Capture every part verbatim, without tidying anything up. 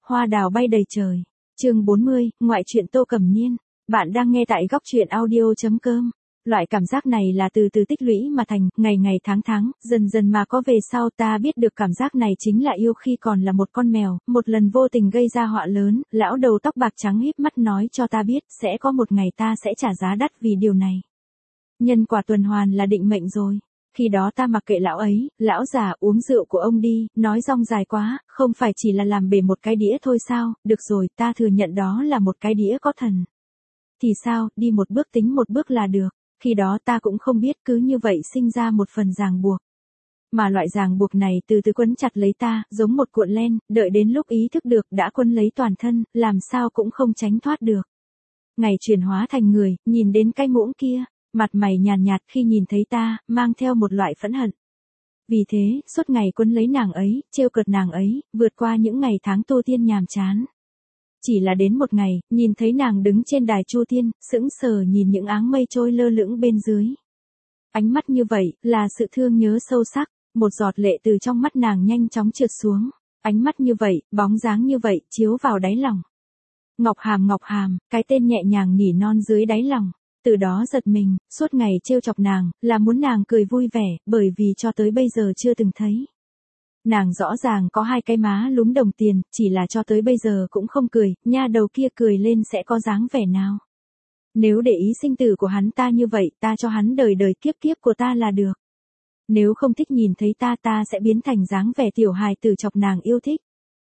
hoa đào bay đầy trời. Chương bốn mươi, ngoại truyện Tô Cẩm Niên. Bạn đang nghe tại góc truyện audio chấm com. Loại cảm giác này là từ từ tích lũy mà thành, ngày ngày tháng tháng, dần dần mà có về sau. Ta biết được cảm giác này chính là yêu khi còn là một con mèo, một lần vô tình gây ra họa lớn. Lão đầu tóc bạc trắng híp mắt nói cho ta biết, sẽ có một ngày ta sẽ trả giá đắt vì điều này. Nhân quả tuần hoàn là định mệnh rồi. Khi đó ta mặc kệ lão ấy, lão già uống rượu của ông đi, nói rong dài quá, không phải chỉ là làm bể một cái đĩa thôi sao, được rồi, ta thừa nhận đó là một cái đĩa có thần. Thì sao, đi một bước tính một bước là được, khi đó ta cũng không biết, cứ như vậy sinh ra một phần ràng buộc. Mà loại ràng buộc này từ từ quấn chặt lấy ta, giống một cuộn len, đợi đến lúc ý thức được đã quấn lấy toàn thân, làm sao cũng không tránh thoát được. Ngày chuyển hóa thành người, nhìn đến cái muỗng kia. Mặt mày nhàn nhạt, nhạt khi nhìn thấy ta, mang theo một loại phẫn hận. Vì thế, suốt ngày quấn lấy nàng ấy, trêu cợt nàng ấy, vượt qua những ngày tháng tu tiên nhàm chán. Chỉ là đến một ngày, nhìn thấy nàng đứng trên đài chu tiên, sững sờ nhìn những áng mây trôi lơ lửng bên dưới. Ánh mắt như vậy, là sự thương nhớ sâu sắc, một giọt lệ từ trong mắt nàng nhanh chóng trượt xuống. Ánh mắt như vậy, bóng dáng như vậy, chiếu vào đáy lòng. Ngọc Hàm Ngọc Hàm, cái tên nhẹ nhàng nỉ non dưới đáy lòng. Từ đó giật mình, suốt ngày trêu chọc nàng, là muốn nàng cười vui vẻ, bởi vì cho tới bây giờ chưa từng thấy. Nàng rõ ràng có hai cái má lúm đồng tiền, chỉ là cho tới bây giờ cũng không cười, nha đầu kia cười lên sẽ có dáng vẻ nào. Nếu để ý sinh tử của hắn ta như vậy, ta cho hắn đời đời kiếp kiếp của ta là được. Nếu không thích nhìn thấy ta ta sẽ biến thành dáng vẻ tiểu hài tử chọc nàng yêu thích.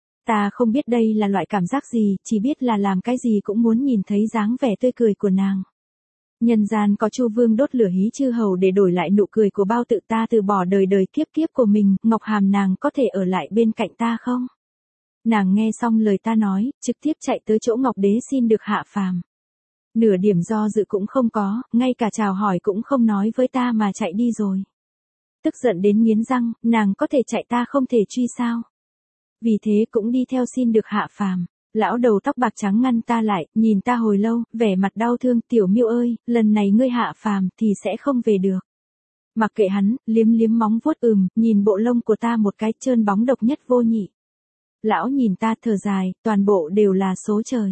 Ta không biết đây là loại cảm giác gì, chỉ biết là làm cái gì cũng muốn nhìn thấy dáng vẻ tươi cười của nàng. Nhân gian có Chu Vương đốt lửa hí chư hầu để đổi lại nụ cười của bao tự ta từ bỏ đời đời kiếp kiếp của mình, Ngọc Hàm nàng có thể ở lại bên cạnh ta không? Nàng nghe xong lời ta nói, trực tiếp chạy tới chỗ Ngọc Đế xin được hạ phàm. Nửa điểm do dự cũng không có, ngay cả chào hỏi cũng không nói với ta mà chạy đi rồi. Tức giận đến nghiến răng, nàng có thể chạy ta không thể truy sao? Vì thế cũng đi theo xin được hạ phàm. Lão đầu tóc bạc trắng ngăn ta lại, nhìn ta hồi lâu, vẻ mặt đau thương, tiểu Miêu ơi, lần này ngươi hạ phàm thì sẽ không về được. Mặc kệ hắn, liếm liếm móng vuốt ừm, nhìn bộ lông của ta một cái trơn bóng độc nhất vô nhị. Lão nhìn ta thở dài, toàn bộ đều là số trời.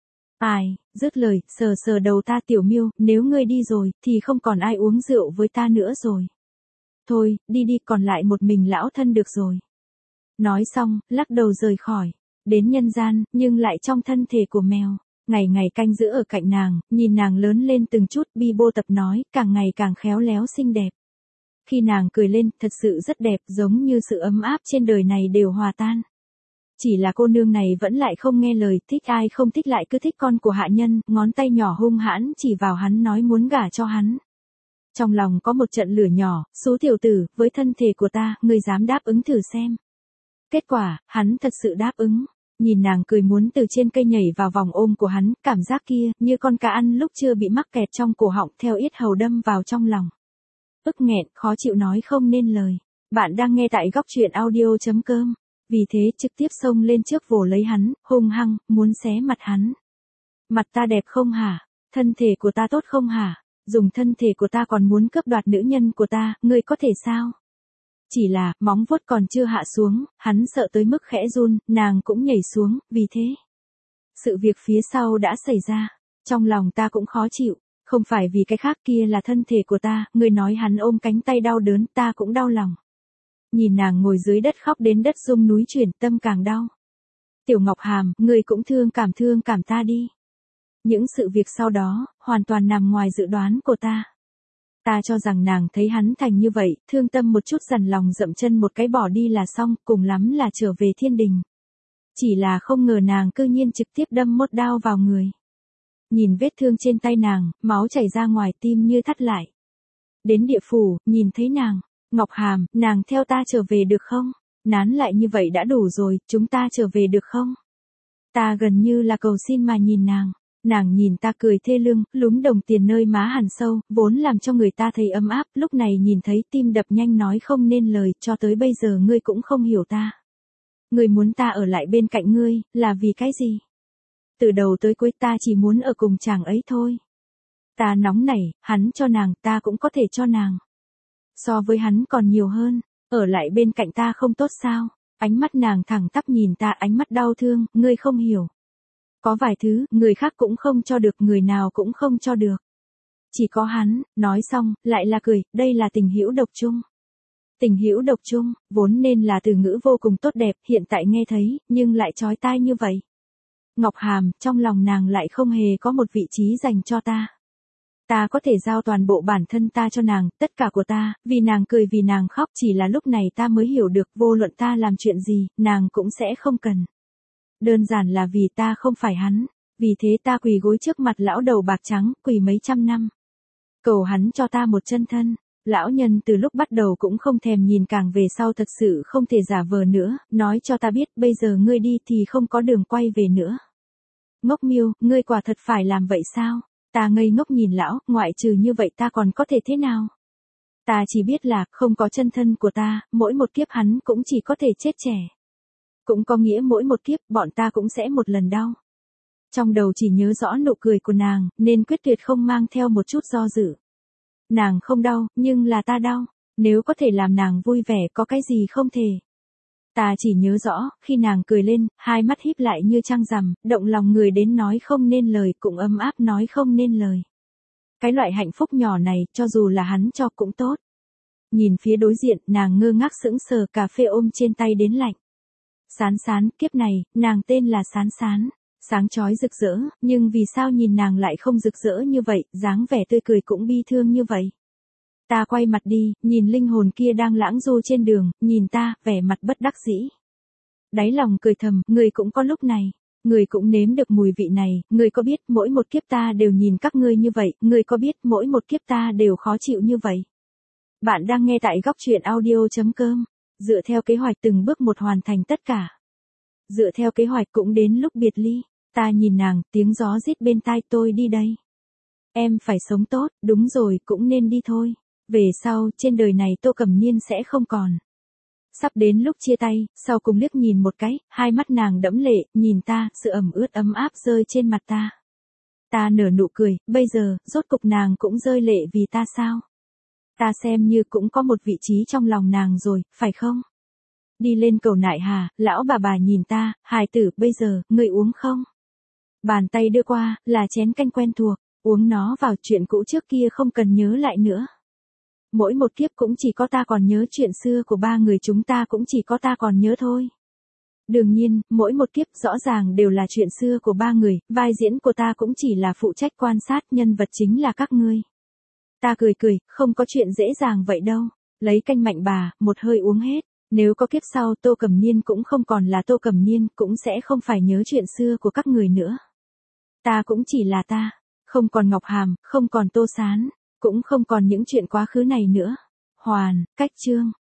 Ai, dứt lời, sờ sờ đầu ta tiểu Miêu, nếu ngươi đi rồi, thì không còn ai uống rượu với ta nữa rồi. Thôi, đi đi, còn lại một mình lão thân được rồi. Nói xong, lắc đầu rời khỏi. Đến nhân gian, nhưng lại trong thân thể của mèo. Ngày ngày canh giữ ở cạnh nàng, nhìn nàng lớn lên từng chút, Bi Bô Tập nói, càng ngày càng khéo léo xinh đẹp. Khi nàng cười lên, thật sự rất đẹp, giống như sự ấm áp trên đời này đều hòa tan. Chỉ là cô nương này vẫn lại không nghe lời, thích ai không thích lại cứ thích con của hạ nhân, ngón tay nhỏ hung hãn chỉ vào hắn nói muốn gả cho hắn. Trong lòng có một trận lửa nhỏ, số tiểu tử, với thân thể của ta, ngươi dám đáp ứng thử xem. Kết quả, hắn thật sự đáp ứng. Nhìn nàng cười muốn từ trên cây nhảy vào vòng ôm của hắn, cảm giác kia, như con cá ăn lúc chưa bị mắc kẹt trong cổ họng theo yết hầu đâm vào trong lòng. Ức nghẹn, khó chịu nói không nên lời. Bạn đang nghe tại góc truyện audio chấm com. Vì thế trực tiếp xông lên trước vồ lấy hắn, hung hăng, muốn xé mặt hắn. Mặt ta đẹp không hả? Thân thể của ta tốt không hả? Dùng thân thể của ta còn muốn cướp đoạt nữ nhân của ta, ngươi có thể sao? Chỉ là, móng vuốt còn chưa hạ xuống, hắn sợ tới mức khẽ run, nàng cũng nhảy xuống, vì thế. Sự việc phía sau đã xảy ra, trong lòng ta cũng khó chịu, không phải vì cái khác kia là thân thể của ta, người nói hắn ôm cánh tay đau đớn, ta cũng đau lòng. Nhìn nàng ngồi dưới đất khóc đến đất rung núi chuyển, tâm càng đau. Tiểu Ngọc Hàm, người cũng thương cảm thương cảm ta đi. Những sự việc sau đó, hoàn toàn nằm ngoài dự đoán của ta. Ta cho rằng nàng thấy hắn thành như vậy, thương tâm một chút dằn lòng dậm chân một cái bỏ đi là xong, cùng lắm là trở về thiên đình. Chỉ là không ngờ nàng cư nhiên trực tiếp đâm một đao vào người. Nhìn vết thương trên tay nàng, máu chảy ra ngoài tim như thắt lại. Đến địa phủ, nhìn thấy nàng, Ngọc Hàm, nàng theo ta trở về được không? Nán lại như vậy đã đủ rồi, chúng ta trở về được không? Ta gần như là cầu xin mà nhìn nàng. Nàng nhìn ta cười thê lương, lúm đồng tiền nơi má hằn sâu, vốn làm cho người ta thấy ấm áp, lúc này nhìn thấy tim đập nhanh nói không nên lời, cho tới bây giờ ngươi cũng không hiểu ta. Ngươi muốn ta ở lại bên cạnh ngươi, là vì cái gì? Từ đầu tới cuối ta chỉ muốn ở cùng chàng ấy thôi. Ta nóng nảy, hắn cho nàng, ta cũng có thể cho nàng. So với hắn còn nhiều hơn, ở lại bên cạnh ta không tốt sao? Ánh mắt nàng thẳng tắp nhìn ta, ánh mắt đau thương, ngươi không hiểu. Có vài thứ, người khác cũng không cho được, người nào cũng không cho được. Chỉ có hắn, nói xong, lại là cười, đây là tình hữu độc chung. Tình hữu độc chung, vốn nên là từ ngữ vô cùng tốt đẹp, hiện tại nghe thấy, nhưng lại chói tai như vậy. Ngọc Hàm, trong lòng nàng lại không hề có một vị trí dành cho ta. Ta có thể giao toàn bộ bản thân ta cho nàng, tất cả của ta, vì nàng cười vì nàng khóc, chỉ là lúc này ta mới hiểu được vô luận ta làm chuyện gì, nàng cũng sẽ không cần. Đơn giản là vì ta không phải hắn, vì thế ta quỳ gối trước mặt lão đầu bạc trắng, quỳ mấy trăm năm. Cầu hắn cho ta một chân thân. Lão nhân từ lúc bắt đầu cũng không thèm nhìn, càng về sau thật sự không thể giả vờ nữa, nói cho ta biết bây giờ ngươi đi thì không có đường quay về nữa. Ngốc Miêu, ngươi quả thật phải làm vậy sao? Ta ngây ngốc nhìn lão, ngoại trừ như vậy ta còn có thể thế nào? Ta chỉ biết là, không có chân thân của ta, mỗi một kiếp hắn cũng chỉ có thể chết trẻ. Cũng có nghĩa mỗi một kiếp, bọn ta cũng sẽ một lần đau. Trong đầu chỉ nhớ rõ nụ cười của nàng, nên quyết tuyệt không mang theo một chút do dự. Nàng không đau, nhưng là ta đau. Nếu có thể làm nàng vui vẻ, có cái gì không thể. Ta chỉ nhớ rõ, khi nàng cười lên, hai mắt híp lại như trăng rằm, động lòng người đến nói không nên lời, cũng ấm áp nói không nên lời. Cái loại hạnh phúc nhỏ này, cho dù là hắn cho cũng tốt. Nhìn phía đối diện, nàng ngơ ngác sững sờ, cà phê ôm trên tay đến lạnh. Sán Sán, kiếp này, nàng tên là Sán Sán. Sáng chói rực rỡ, nhưng vì sao nhìn nàng lại không rực rỡ như vậy, dáng vẻ tươi cười cũng bi thương như vậy. Ta quay mặt đi, nhìn linh hồn kia đang lãng du trên đường, nhìn ta, vẻ mặt bất đắc dĩ. Đáy lòng cười thầm, người cũng có lúc này, người cũng nếm được mùi vị này, người có biết mỗi một kiếp ta đều nhìn các ngươi như vậy, người có biết mỗi một kiếp ta đều khó chịu như vậy. Bạn đang nghe tại góc truyện audio chấm com, dựa theo kế hoạch từng bước một hoàn thành tất cả. Dựa theo kế hoạch cũng đến lúc biệt ly. Ta nhìn nàng, tiếng gió rít bên tai, tôi đi đây. Em phải sống tốt, đúng rồi, cũng nên đi thôi. Về sau, trên đời này Tô Cẩm Niên sẽ không còn. Sắp đến lúc chia tay, sau cùng liếc nhìn một cái, hai mắt nàng đẫm lệ, nhìn ta, sự ẩm ướt ấm áp rơi trên mặt ta. Ta nở nụ cười, bây giờ, rốt cục nàng cũng rơi lệ vì ta sao? Ta xem như cũng có một vị trí trong lòng nàng rồi, phải không? Đi lên cầu nại hà, lão bà bà nhìn ta, hài tử, bây giờ, ngươi uống không? Bàn tay đưa qua, là chén canh quen thuộc, uống nó vào, chuyện cũ trước kia không cần nhớ lại nữa. Mỗi một kiếp cũng chỉ có ta còn nhớ, chuyện xưa của ba người chúng ta cũng chỉ có ta còn nhớ thôi. Đương nhiên, mỗi một kiếp rõ ràng đều là chuyện xưa của ba người, vai diễn của ta cũng chỉ là phụ trách quan sát, nhân vật chính là các ngươi. Ta cười cười, không có chuyện dễ dàng vậy đâu. Lấy canh mạnh bà, một hơi uống hết. Nếu có kiếp sau Tô Cẩm Niên cũng không còn là Tô Cẩm Niên, cũng sẽ không phải nhớ chuyện xưa của các người nữa. Ta cũng chỉ là ta, không còn Ngọc Hàm, không còn Tô Sán, cũng không còn những chuyện quá khứ này nữa. Hoàn, cách chương.